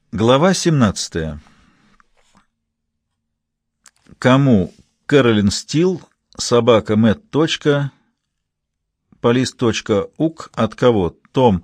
Глава 17. Кому? Кэролин Стил, собака Мэтт. Полис.ук. От кого? Том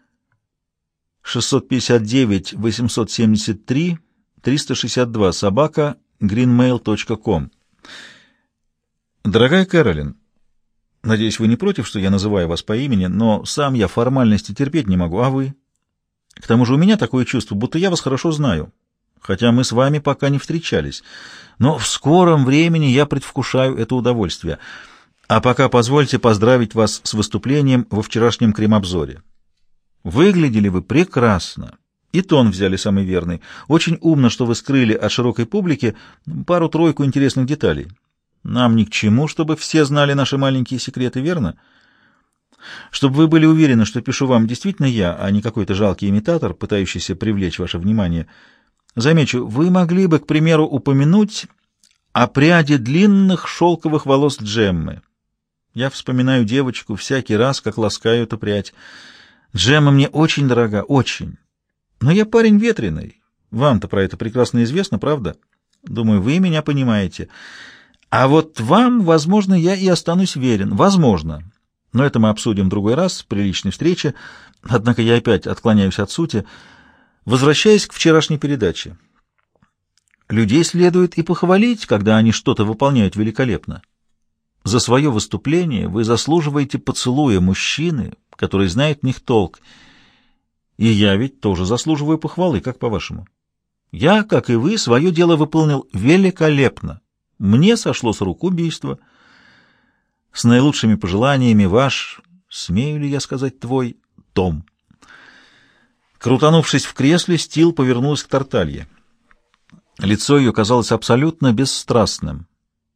659-873-362, собака greenmail.com. Дорогая Кэролин, надеюсь, вы не против, что я называю вас по имени, но сам я формальности терпеть не могу, а вы? К тому же у меня такое чувство, будто я вас хорошо знаю, хотя мы с вами пока не встречались. Но в скором времени я предвкушаю это удовольствие. А пока позвольте поздравить вас с выступлением во вчерашнем кримобзоре. Выглядели вы прекрасно. И тон взяли самый верный. Очень умно, что вы скрыли от широкой публики пару-тройку интересных деталей. Нам ни к чему, чтобы все знали наши маленькие секреты, верно? Чтобы вы были уверены, что пишу вам действительно я, а не какой-то жалкий имитатор, пытающийся привлечь ваше внимание. Замечу, вы могли бы, к примеру, упомянуть о пряди длинных шелковых волос Джеммы. Я вспоминаю девочку всякий раз, как ласкаю эту прядь. Джемма мне очень дорога, очень. Но я парень ветреный. Вам-то про это прекрасно известно, правда? Думаю, вы меня понимаете. А вот вам, возможно, я и останусь верен. Возможно. Но это мы обсудим в другой раз, при личной встрече. Однако я опять отклоняюсь от сути. Возвращаясь к вчерашней передаче. Людей следует и похвалить, когда они что-то выполняют великолепно. За свое выступление вы заслуживаете поцелуя мужчины, который знает в них толк. И я ведь тоже заслуживаю похвалы, как по-вашему? Я, как и вы, свое дело выполнил великолепно. Мне сошло с рук убийство. С наилучшими пожеланиями ваш, смею ли я сказать твой, Том. Крутанувшись в кресле, Стил повернулась к Тарталье. Лицо ее казалось абсолютно бесстрастным.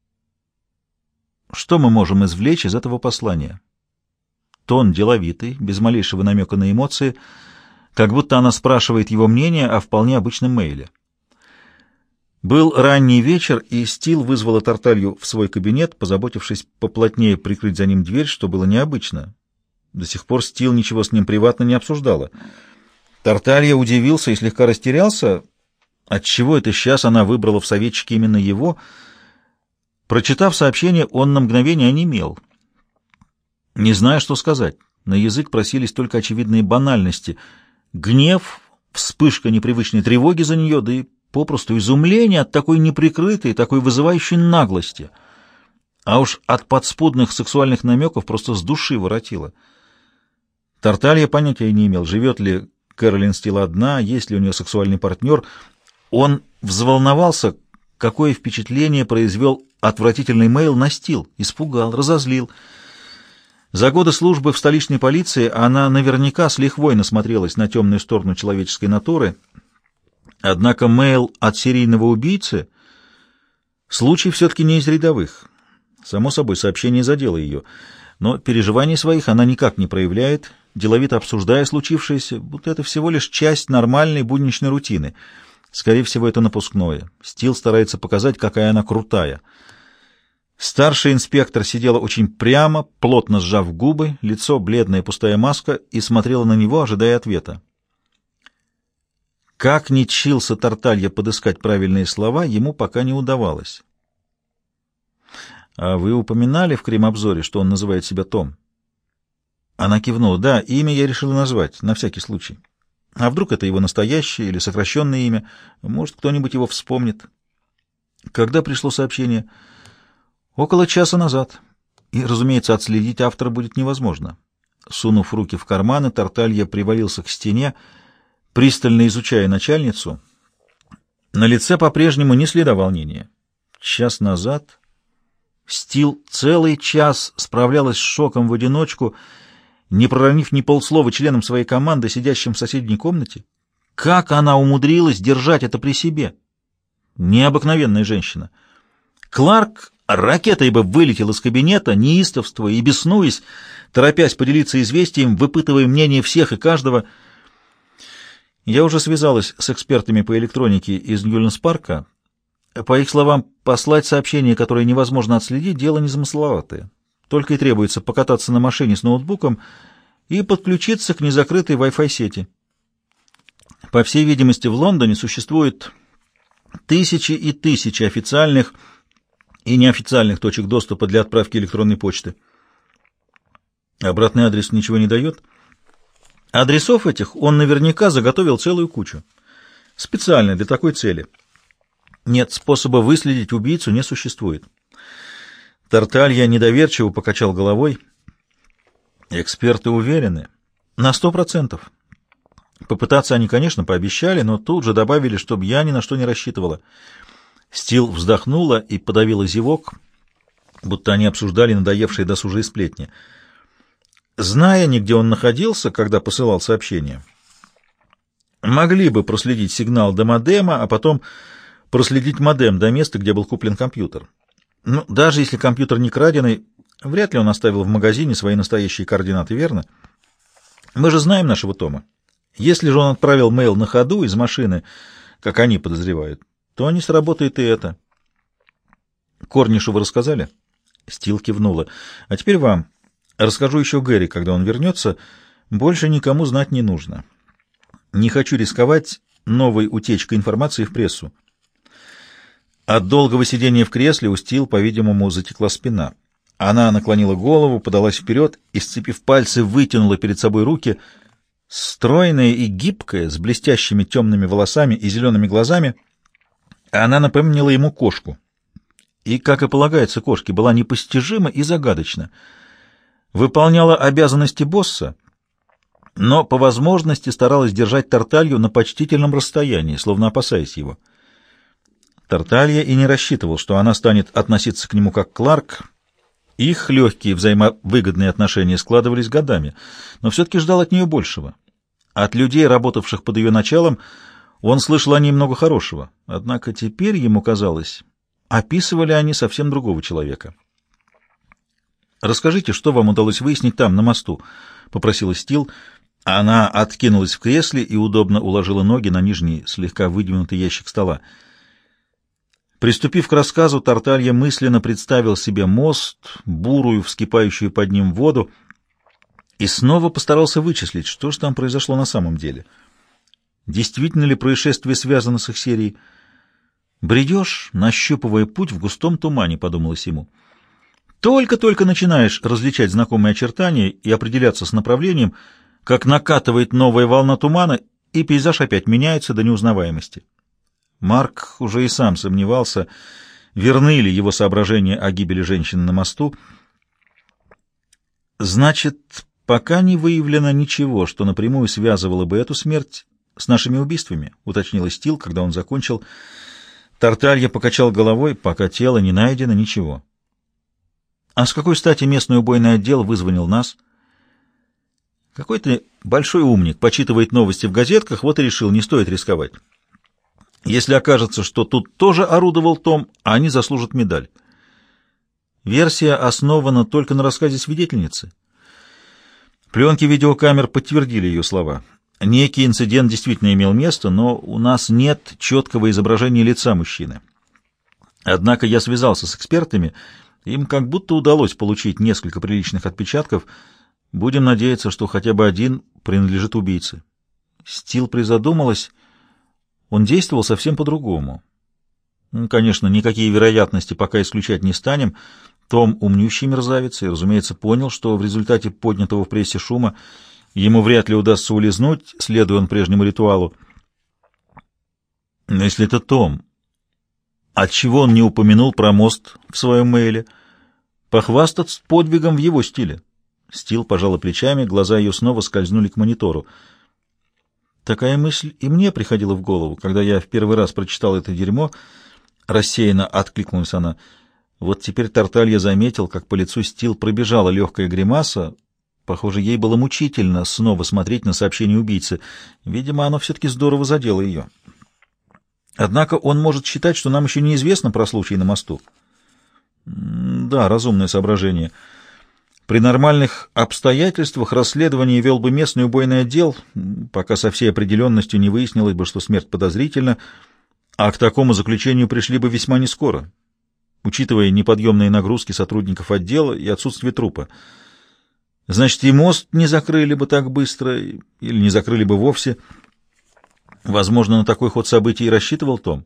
Что мы можем извлечь из этого послания? Тон деловитый, без малейшего намека на эмоции, как будто она спрашивает его мнение о вполне обычном мейле. Был ранний вечер, и Стил вызвала Тарталью в свой кабинет, позаботившись поплотнее прикрыть за ним дверь, что было необычно. До сих пор Стил ничего с ним приватно не обсуждала. Тарталья удивился и слегка растерялся, отчего это сейчас она выбрала в советчике именно его. Прочитав сообщение, он на мгновение онемел. Не зная, что сказать, на язык просились только очевидные банальности. Гнев, вспышка непривычной тревоги за нее, да и попросту изумление от такой неприкрытой, такой вызывающей наглости. А уж от подспудных сексуальных намеков просто с души воротило. Тарталья понятия не имел, живет ли Кэролин Стил одна, есть ли у нее сексуальный партнер. Он взволновался, какое впечатление произвел отвратительный мейл на Стил, испугал, разозлил. За годы службы в столичной полиции она наверняка с лихвой насмотрелась на темную сторону человеческой натуры. Однако мейл от серийного убийцы — случай все-таки не из рядовых. Само собой, сообщение задело ее, но переживаний своих она никак не проявляет, деловито обсуждая случившееся, будто это всего лишь часть нормальной будничной рутины. Скорее всего, это напускное. Стил старается показать, какая она крутая. Старший инспектор сидела очень прямо, плотно сжав губы, лицо бледная пустая маска, и смотрела на него, ожидая ответа. Как ни чился Тарталья подыскать правильные слова, ему пока не удавалось. «А вы упоминали в кримобзоре, что он называет себя Том?» Она кивнула. «Да, имя я решила назвать, на всякий случай. А вдруг это его настоящее или сокращенное имя? Может, кто-нибудь его вспомнит?» Когда пришло сообщение? «Около часа назад. И, разумеется, отследить автора будет невозможно». Сунув руки в карманы, Тарталья привалился к стене, пристально изучая начальницу. На лице по-прежнему ни следа волнения. Час назад Стил целый час справлялась с шоком в одиночку, не проронив ни полслова членам своей команды, сидящим в соседней комнате. Как она умудрилась держать это при себе? Необыкновенная женщина. Кларк ракетой бы вылетел из кабинета, неистовствуя и беснуясь, торопясь поделиться известием, выпытывая мнение всех и каждого. Я уже связалась с экспертами по электронике из Ньюлендс-парка. По их словам, послать сообщение, которое невозможно отследить, дело незамысловатое. Только и требуется покататься на машине с ноутбуком и подключиться к незакрытой Wi-Fi сети. По всей видимости, в Лондоне существует тысячи и тысячи официальных и неофициальных точек доступа для отправки электронной почты. Обратный адрес ничего не дает. Адресов этих он наверняка заготовил целую кучу. Специально для такой цели. Нет, способа выследить убийцу не существует. Тарталья недоверчиво покачал головой. Эксперты уверены. На 100%. Попытаться они, конечно, пообещали, но тут же добавили, чтобы я ни на что не рассчитывала. Стил вздохнула и подавила зевок, будто они обсуждали надоевшие досужие сплетни. Зная, где он находился, когда посылал сообщение, могли бы проследить сигнал до модема, а потом проследить модем до места, где был куплен компьютер. Но даже если компьютер не краденый, вряд ли он оставил в магазине свои настоящие координаты, верно? Мы же знаем нашего Тома. Если же он отправил мейл на ходу из машины, как они подозревают, то не сработает и это. Корнишу вы рассказали? Стил кивнула. А теперь вам. Расскажу еще Гэри, когда он вернется. Больше никому знать не нужно. Не хочу рисковать новой утечкой информации в прессу. От долгого сидения в кресле у Стил, по-видимому, затекла спина. Она наклонила голову, подалась вперед и, сцепив пальцы, вытянула перед собой руки. Стройная и гибкая, с блестящими темными волосами и зелеными глазами, она напомнила ему кошку. И, как и полагается кошке, была непостижима и загадочна. Выполняла обязанности босса, но по возможности старалась держать Тарталью на почтительном расстоянии, словно опасаясь его. Тарталья и не рассчитывал, что она станет относиться к нему как Кларк. Их легкие взаимовыгодные отношения складывались годами, но все-таки ждал от нее большего. От людей, работавших под ее началом, он слышал о ней много хорошего, однако теперь ему казалось, описывали они совсем другого человека. «Расскажите, что вам удалось выяснить там, на мосту?» — попросила Стил. Она откинулась в кресле и удобно уложила ноги на нижний, слегка выдвинутый ящик стола. Приступив к рассказу, Тарталья мысленно представил себе мост, бурую, вскипающую под ним воду, и снова постарался вычислить, что же там произошло на самом деле. Действительно ли происшествие связано с их серией? «Бредешь, нащупывая путь в густом тумане», — подумалось ему. Только-только начинаешь различать знакомые очертания и определяться с направлением, как накатывает новая волна тумана, и пейзаж опять меняется до неузнаваемости. Марк уже и сам сомневался, верны ли его соображения о гибели женщины на мосту. Значит, пока не выявлено ничего, что напрямую связывало бы эту смерть с нашими убийствами, уточнила Стил, когда он закончил. Тарталья покачал головой, пока тело не найдено, ничего. А с какой стати местный убойный отдел вызвонил нас? Какой-то большой умник почитывает новости в газетках, вот и решил, не стоит рисковать. Если окажется, что тут тоже орудовал Том, они заслужат медаль. Версия основана только на рассказе свидетельницы. Пленки видеокамер подтвердили ее слова. Некий инцидент действительно имел место, но у нас нет четкого изображения лица мужчины. Однако я связался с экспертами, им как будто удалось получить несколько приличных отпечатков. Будем надеяться, что хотя бы один принадлежит убийце. Стил призадумалась. Он действовал совсем по-другому. Конечно, никакие вероятности пока исключать не станем. Том умнющий мерзавец и, разумеется, понял, что в результате поднятого в прессе шума ему вряд ли удастся улизнуть, следуя он прежнему ритуалу. Но если это Том, отчего он не упомянул про мост в своем мейле? Похвастаться подвигом в его стиле. Стил пожала плечами, глаза ее снова скользнули к монитору. Такая мысль и мне приходила в голову, когда я в первый раз прочитал это дерьмо. Рассеянно откликнулась она. Вот теперь Тарталья заметил, как по лицу Стил пробежала легкая гримаса. Похоже, ей было мучительно снова смотреть на сообщение убийцы. Видимо, оно все-таки здорово задело ее. Однако он может считать, что нам еще неизвестно про случай на мосту. Да, разумное соображение. При нормальных обстоятельствах расследование вел бы местный убойный отдел, пока со всей определенностью не выяснилось бы, что смерть подозрительна, а к такому заключению пришли бы весьма нескоро, учитывая неподъемные нагрузки сотрудников отдела и отсутствие трупа. Значит, и мост не закрыли бы так быстро, или не закрыли бы вовсе. Возможно, на такой ход событий и рассчитывал Том.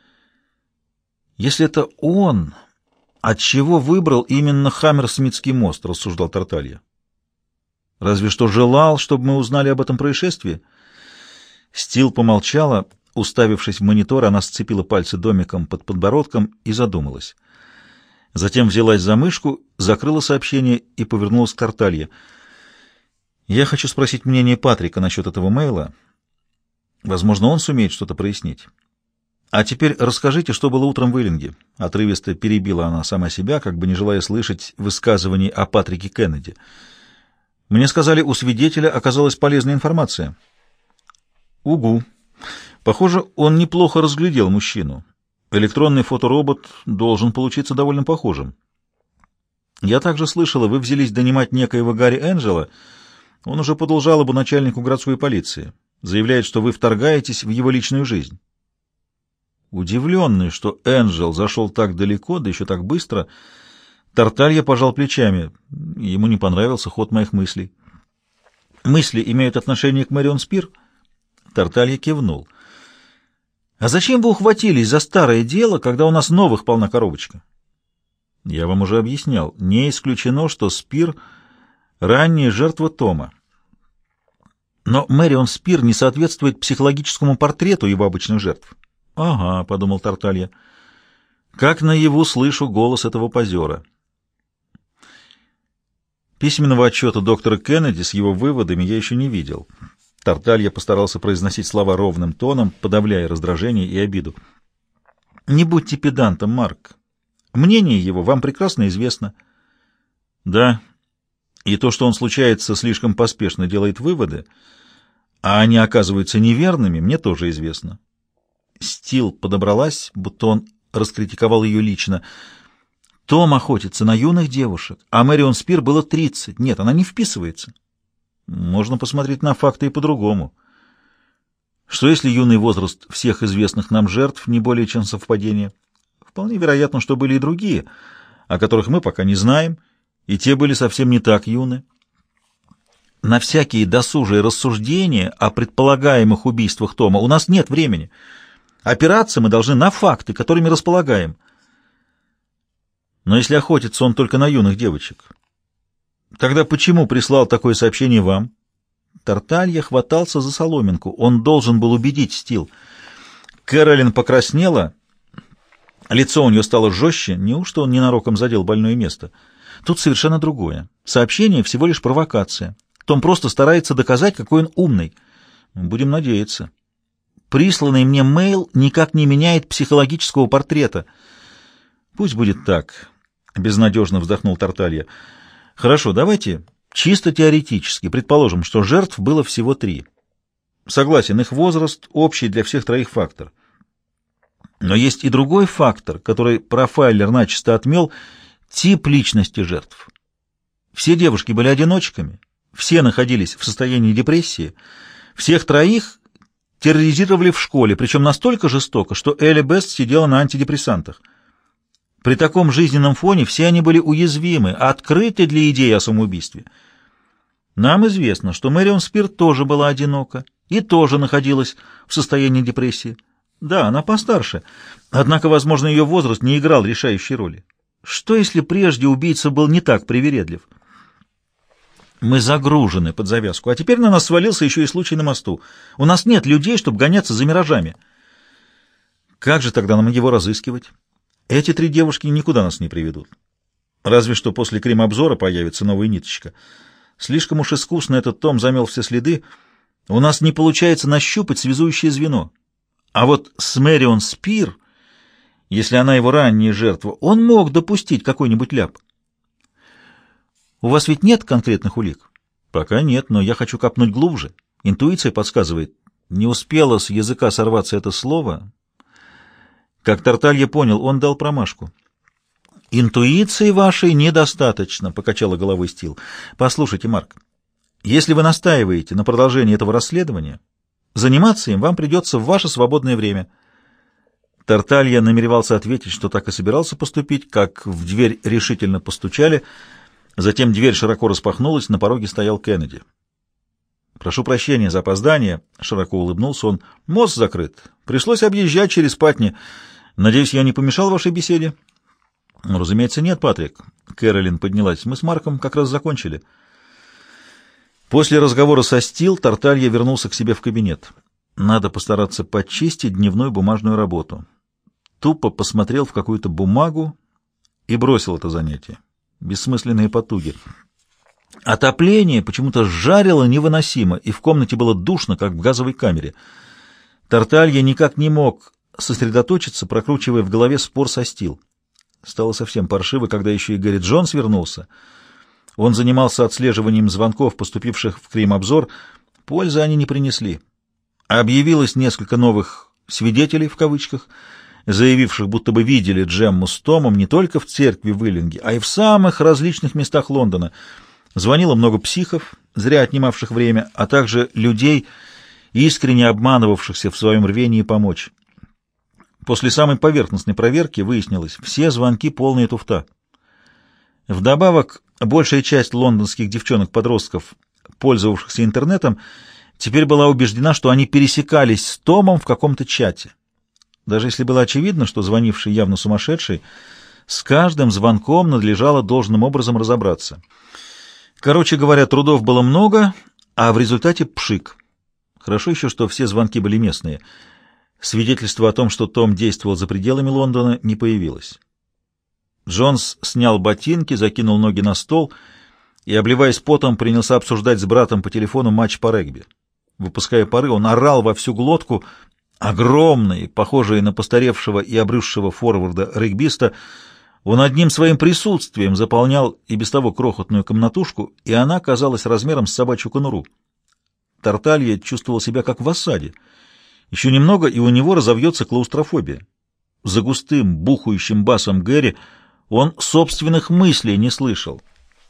Если это он, отчего выбрал именно Хаммерсмитский мост, рассуждал Тарталья. Разве что желал, чтобы мы узнали об этом происшествии. Стил помолчала, уставившись в монитор, она сцепила пальцы домиком под подбородком и задумалась. Затем взялась за мышку, закрыла сообщение и повернулась к Тарталье. «Я хочу спросить мнение Патрика насчет этого мейла. Возможно, он сумеет что-то прояснить. А теперь расскажите, что было утром в Иллинге». Отрывисто перебила она сама себя, как бы не желая слышать высказываний о Патрике Кеннеди. «Мне сказали, у свидетеля оказалась полезная информация». «Угу. Похоже, он неплохо разглядел мужчину. Электронный фоторобот должен получиться довольно похожим. Я также слышала, вы взялись донимать некоего Гарри Энджела. Он уже подал жалобу начальнику городской полиции. Заявляет, что вы вторгаетесь в его личную жизнь». Удивленный, что Энджел зашел так далеко, да еще так быстро, Тарталья пожал плечами. Ему не понравился ход моих мыслей. «Мысли имеют отношение к Мэрион Спир?» Тарталья кивнул. «А зачем вы ухватились за старое дело, когда у нас новых полна коробочка?» «Я вам уже объяснял. Не исключено, что Спир — ранняя жертва Тома. Но Мэрион Спир не соответствует психологическому портрету его обычных жертв». «Ага», — подумал Тарталья, — «как наяву слышу голос этого позера». Письменного отчета доктора Кеннеди с его выводами я еще не видел. Тарталья постарался произносить слова ровным тоном, подавляя раздражение и обиду. «Не будьте педантом, Марк. Мнение его вам прекрасно известно». «Да, и то, что он случается слишком поспешно, делает выводы, а они оказываются неверными, мне тоже известно». Стил подобралась, будто он раскритиковал ее лично. «Том охотится на юных девушек, а Мэрион Спир было 30. Нет, она не вписывается». Можно посмотреть на факты и по-другому. Что если юный возраст всех известных нам жертв не более чем совпадение? Вполне вероятно, что были и другие, о которых мы пока не знаем, и те были совсем не так юны. На всякие досужие рассуждения о предполагаемых убийствах Тома у нас нет времени. Опираться мы должны на факты, которыми располагаем. Но если охотится он только на юных девочек, тогда почему прислал такое сообщение вам? Тарталья хватался за соломинку. Он должен был убедить Стил. Кэролин покраснела. Лицо у нее стало жестче. Неужто он ненароком задел больное место? Тут совершенно другое. Сообщение всего лишь провокация. Том просто старается доказать, какой он умный. Будем надеяться. Присланный мне мейл никак не меняет психологического портрета. Пусть будет так, безнадежно вздохнул Тарталья. Хорошо, давайте чисто теоретически предположим, что жертв было всего 3. Согласен, их возраст общий для всех 3 фактор. Но есть и другой фактор, который профайлер начисто отмел — тип личности жертв. Все девушки были одиночками, все находились в состоянии депрессии, всех 3 терроризировали в школе, причем настолько жестоко, что Элли Бест сидела на антидепрессантах. При таком жизненном фоне все они были уязвимы, открыты для идеи о самоубийстве. Нам известно, что Мэрион Спир тоже была одинока и тоже находилась в состоянии депрессии. Да, она постарше, однако, возможно, ее возраст не играл решающей роли. Что, если прежде убийца был не так привередлив? Мы загружены под завязку, а теперь на нас свалился еще и случай на мосту. У нас нет людей, чтобы гоняться за миражами. Как же тогда нам его разыскивать? Эти 3 девушки никуда нас не приведут. Разве что после крем-обзора появится новая ниточка. Слишком уж искусно этот Том замел все следы. У нас не получается нащупать связующее звено. А вот с Мэрион Спир, если она его ранняя жертва, он мог допустить какой-нибудь ляп. У вас ведь нет конкретных улик? Пока нет, но я хочу копнуть глубже. Интуиция подсказывает. Не успело с языка сорваться это слово. Как Тарталья понял, он дал промашку. «Интуиции вашей недостаточно», — покачала головой Стил. «Послушайте, Марк, если вы настаиваете на продолжении этого расследования, заниматься им вам придется в ваше свободное время». Тарталья намеревался ответить, что так и собирался поступить, как в дверь решительно постучали. Затем дверь широко распахнулась, на пороге стоял Кеннеди. «Прошу прощения за опоздание», — широко улыбнулся он. «Мост закрыт. Пришлось объезжать через Патни. Надеюсь, я не помешал вашей беседе?» «Разумеется, нет, Патрик». Кэролин поднялась. «Мы с Марком как раз закончили». После разговора со Стил Тарталья вернулся к себе в кабинет. Надо постараться почистить дневную бумажную работу. Тупо посмотрел в какую-то бумагу и бросил это занятие. Бессмысленные потуги. Отопление почему-то жарило невыносимо, и в комнате было душно, как в газовой камере. Тарталья никак не мог сосредоточиться, прокручивая в голове спор со Стил. Стало совсем паршиво, когда еще и Гэри Джонс вернулся. Он занимался отслеживанием звонков, поступивших в Крим-обзор. Пользы они не принесли. Объявилось несколько новых «свидетелей», в кавычках, заявивших, будто бы видели Джемму с Томом не только в церкви в Иллинге, а и в самых различных местах Лондона. Звонило много психов, зря отнимавших время, а также людей, искренне обманывавшихся в своем рвении помочь. После самой поверхностной проверки выяснилось, все звонки полные туфта. Вдобавок, большая часть лондонских девчонок-подростков, пользовавшихся интернетом, теперь была убеждена, что они пересекались с Томом в каком-то чате. Даже если было очевидно, что звонивший явно сумасшедший, с каждым звонком надлежало должным образом разобраться. Короче говоря, трудов было много, а в результате пшик. Хорошо еще, что все звонки были местные. Свидетельство о том, что Том действовал за пределами Лондона, не появилось. Джонс снял ботинки, закинул ноги на стол и, обливаясь потом, принялся обсуждать с братом по телефону матч по регби. Выпуская пары, он орал во всю глотку. Огромный, похожий на постаревшего и обрюзшего форварда регбиста, он одним своим присутствием заполнял и без того крохотную комнатушку, и она казалась размером с собачью конуру. Тарталья чувствовал себя как в осаде. Еще немного, и у него разовьется клаустрофобия. За густым, бухающим басом Гэри он собственных мыслей не слышал.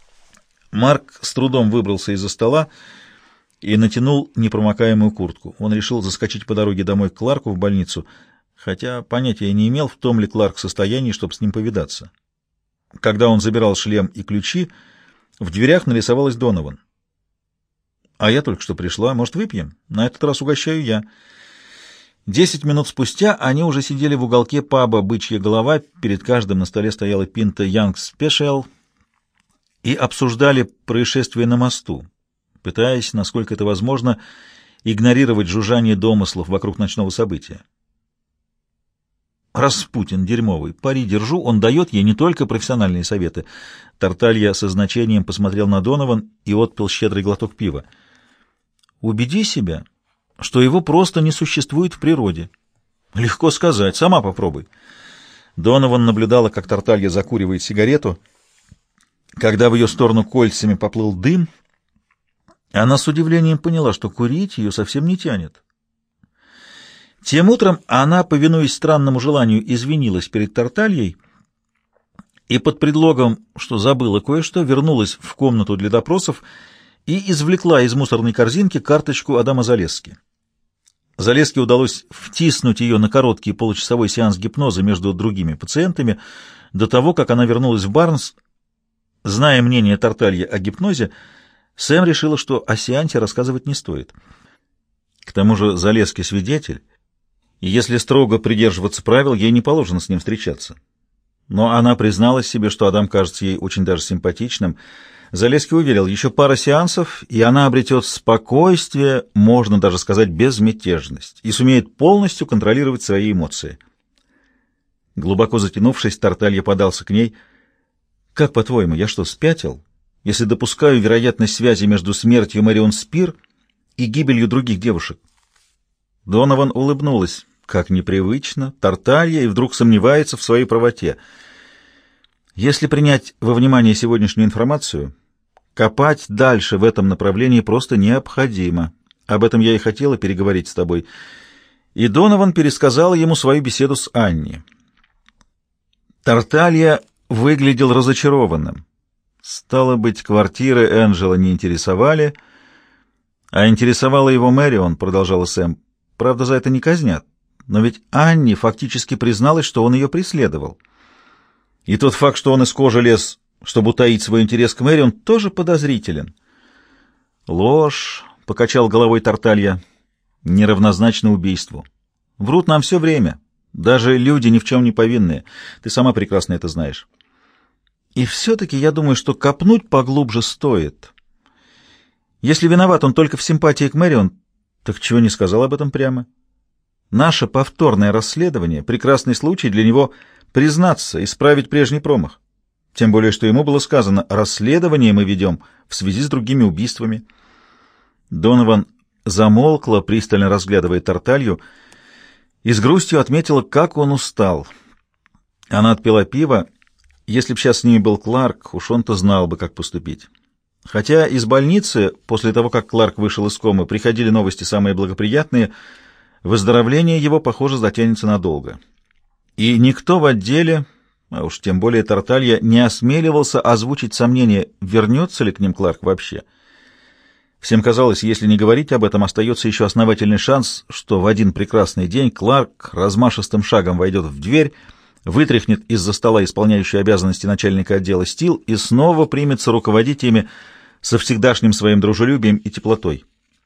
Марк с трудом выбрался из-за стола и натянул непромокаемую куртку. Он решил заскочить по дороге домой к Кларку в больницу, хотя понятия не имел, в том ли Кларк в состоянии, чтобы с ним повидаться. Когда он забирал шлем и ключи, в дверях нарисовалась Донован. «А я только что пришла. Может, выпьем? На этот раз угощаю я». 10 минут спустя они уже сидели в уголке паба «Бычья голова», перед каждым на столе стояла пинта «Young's Special» и обсуждали происшествие на мосту, пытаясь, насколько это возможно, игнорировать жужжание домыслов вокруг ночного события. Распутин дерьмовый, пари держу, он дает ей не только профессиональные советы. Тарталья со значением посмотрел на Донован и отпил щедрый глоток пива. Убеди себя, что его просто не существует в природе. Легко сказать, сама попробуй. Донован наблюдала, как Тарталья закуривает сигарету. Когда в ее сторону кольцами поплыл дым, она с удивлением поняла, что курить ее совсем не тянет. Тем утром она, повинуясь странному желанию, извинилась перед Тартальей и под предлогом, что забыла кое-что, вернулась в комнату для допросов и извлекла из мусорной корзинки карточку Адама Залески. Залеске удалось втиснуть ее на короткий получасовой сеанс гипноза между другими пациентами до того, как она вернулась в Барнс. Зная мнение Тартальи о гипнозе, Сэм решила, что о сеансе рассказывать не стоит. К тому же Залески свидетель, и если строго придерживаться правил, ей не положено с ним встречаться. Но она призналась себе, что Адам кажется ей очень даже симпатичным. Залески уверил, еще пара сеансов, и она обретет спокойствие, можно даже сказать безмятежность, и сумеет полностью контролировать свои эмоции. Глубоко затянувшись, Тарталья подался к ней. «Как, по-твоему, я что, спятил, если допускаю вероятность связи между смертью Мэрион Спир и гибелью других девушек?» Донован улыбнулась. Как непривычно, Тарталья и вдруг сомневается в своей правоте. Если принять во внимание сегодняшнюю информацию, копать дальше в этом направлении просто необходимо. Об этом я и хотела переговорить с тобой. И Донован пересказал ему свою беседу с Анни. Тарталья выглядел разочарованным. Стало быть, квартиры Энджела не интересовали, а интересовала его Мэрион, продолжала Сэм. Правда, за это не казнят. Но ведь Анни фактически призналась, что он ее преследовал. И тот факт, что он из кожи лез, чтобы утаить свой интерес к Мэрион, тоже подозрителен. Ложь, покачал головой Тарталья, — неравнозначно убийству. Врут нам все время, даже люди ни в чем не повинные. Ты сама прекрасно это знаешь. И все-таки я думаю, что копнуть поглубже стоит. Если виноват он только в симпатии к Мэрион, так чего не сказал об этом прямо? Наше повторное расследование — прекрасный случай для него признаться, исправить прежний промах. Тем более, что ему было сказано, расследование мы ведем в связи с другими убийствами. Донован замолкла, пристально разглядывая Тарталью, и с грустью отметила, как он устал. Она отпила пиво. Если б сейчас с ними был Кларк, уж он-то знал бы, как поступить. Хотя из больницы, после того, как Кларк вышел из комы, приходили новости самые благоприятные, выздоровление его, похоже, затянется надолго. И никто в отделе, а уж тем более Тарталья, не осмеливался озвучить сомнение, вернется ли к ним Кларк вообще. Всем казалось, если не говорить об этом, остается еще основательный шанс, что в один прекрасный день Кларк размашистым шагом войдет в дверь, вытряхнет из-за стола исполняющую обязанности начальника отдела Стил и снова примется руководить ими со всегдашним своим дружелюбием и теплотой.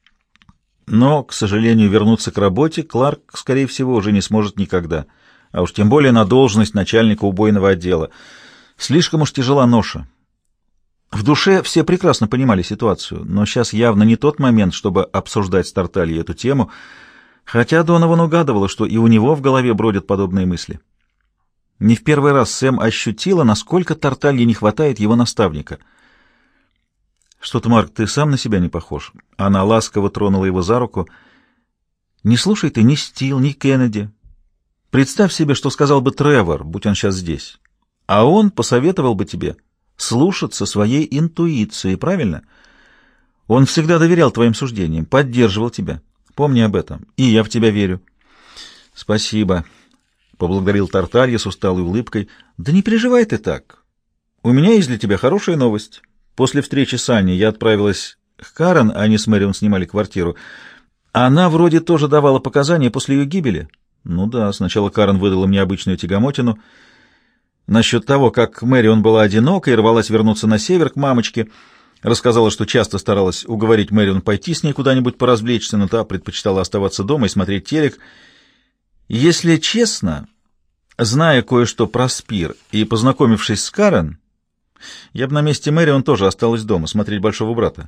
Но, к сожалению, вернуться к работе Кларк, скорее всего, уже не сможет никогда, а уж тем более на должность начальника убойного отдела. Слишком уж тяжела ноша. В душе все прекрасно понимали ситуацию, но сейчас явно не тот момент, чтобы обсуждать с Тартальей эту тему, хотя Донован угадывала, что и у него в голове бродят подобные мысли. Не в первый раз Сэм ощутила, насколько Тарталье не хватает его наставника. «Что-то, Марк, ты сам на себя не похож». Она ласково тронула его за руку. «Не слушай ты ни Стил, ни Кеннеди. Представь себе, что сказал бы Тревор, будь он сейчас здесь. А он посоветовал бы тебе слушаться своей интуиции, правильно? Он всегда доверял твоим суждениям, поддерживал тебя. Помни об этом, и я в тебя верю». «Спасибо», — поблагодарил Тарталья с усталой улыбкой. «Да не переживай ты так. У меня есть для тебя хорошая новость. После встречи с Аней я отправилась к Карен, они с Мэрион снимали квартиру. Она вроде тоже давала показания после ее гибели». «Ну да, сначала Карен выдала мне обычную тягомотину насчет того, как Мэрион была одинока и рвалась вернуться на север к мамочке. Рассказала, что часто старалась уговорить Мэрион пойти с ней куда-нибудь поразвлечься, но та предпочитала оставаться дома и смотреть телек. Если честно, зная кое-что про Спир и познакомившись с Карен, я бы на месте Мэрион тоже осталась дома, смотреть «Большого брата».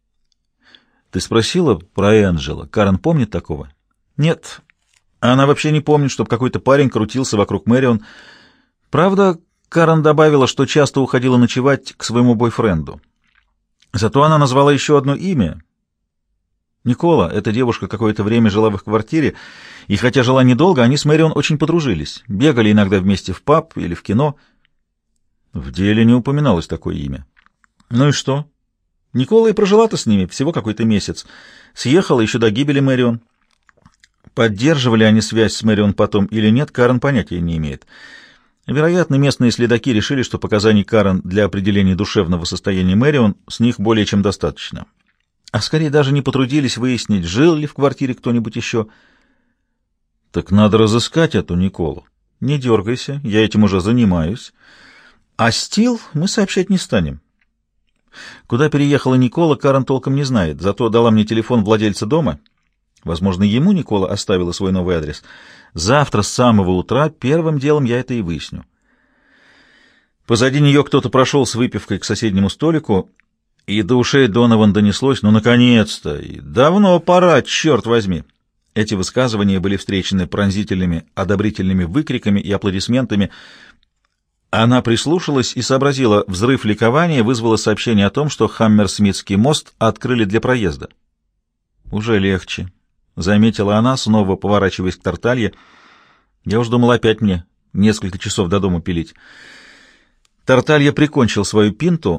Ты спросила про Энджела? Карен помнит такого? Нет. Она вообще не помнит, чтобы какой-то парень крутился вокруг Мэрион. Правда, Карен добавила, что часто уходила ночевать к своему бойфренду. Зато она назвала еще одно имя. Никола. Эта девушка какое-то время жила в их квартире, и хотя жила недолго, они с Мэрион очень подружились. Бегали иногда вместе в паб или в кино. В деле не упоминалось такое имя. Ну и что? Никола и прожила-то с ними всего какой-то месяц. Съехала еще до гибели Мэрион. Поддерживали они связь с Мэрион потом или нет, Карен понятия не имеет. Вероятно, местные следаки решили, что показаний Карен для определения душевного состояния Мэрион с них более чем достаточно. А скорее даже не потрудились выяснить, жил ли в квартире кто-нибудь еще. Так надо разыскать эту Николу. Не дергайся, я этим уже занимаюсь. А Стил мы сообщать не станем. Куда переехала Никола, Карен толком не знает, зато дала мне телефон владельца дома. Возможно, ему Никола оставила свой новый адрес. Завтра с самого утра первым делом я это и выясню. Позади нее кто-то прошел с выпивкой к соседнему столику, и до ушей Донован донеслось: «Ну, наконец-то! И давно пора, черт возьми!» Эти высказывания были встречены пронзительными, одобрительными выкриками и аплодисментами. Она прислушалась и сообразила, взрыв ликования вызвало сообщение о том, что Хаммерсмитский мост открыли для проезда. «Уже легче», — заметила она, снова поворачиваясь к Тарталье. «Я уж думал, опять мне несколько часов до дома пилить». Тарталья прикончил свою пинту.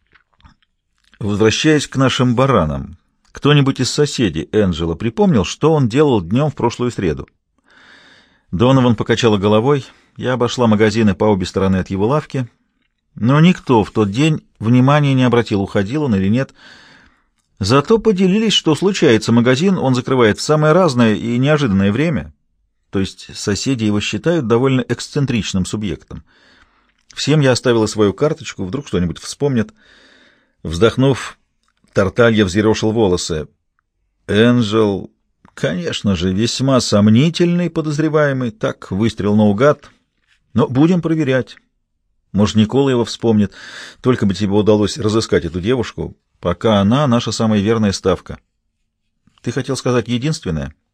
«Возвращаясь к нашим баранам, кто-нибудь из соседей Энджела припомнил, что он делал днем в прошлую среду?» Донован покачала головой. Я обошла магазины по обе стороны от его лавки, но никто в тот день внимания не обратил, уходил он или нет. Зато поделились, что случается, магазин он закрывает в самое разное и неожиданное время, то есть соседи его считают довольно эксцентричным субъектом. Всем я оставила свою карточку, вдруг что-нибудь вспомнят. Вздохнув, Тарталья взъерошил волосы. Энджел, конечно же, весьма сомнительный подозреваемый. Так, выстрел наугад. Но будем проверять. Может, Никола его вспомнит. Только бы тебе удалось разыскать эту девушку, пока она наша самая верная ставка. Ты хотел сказать единственная?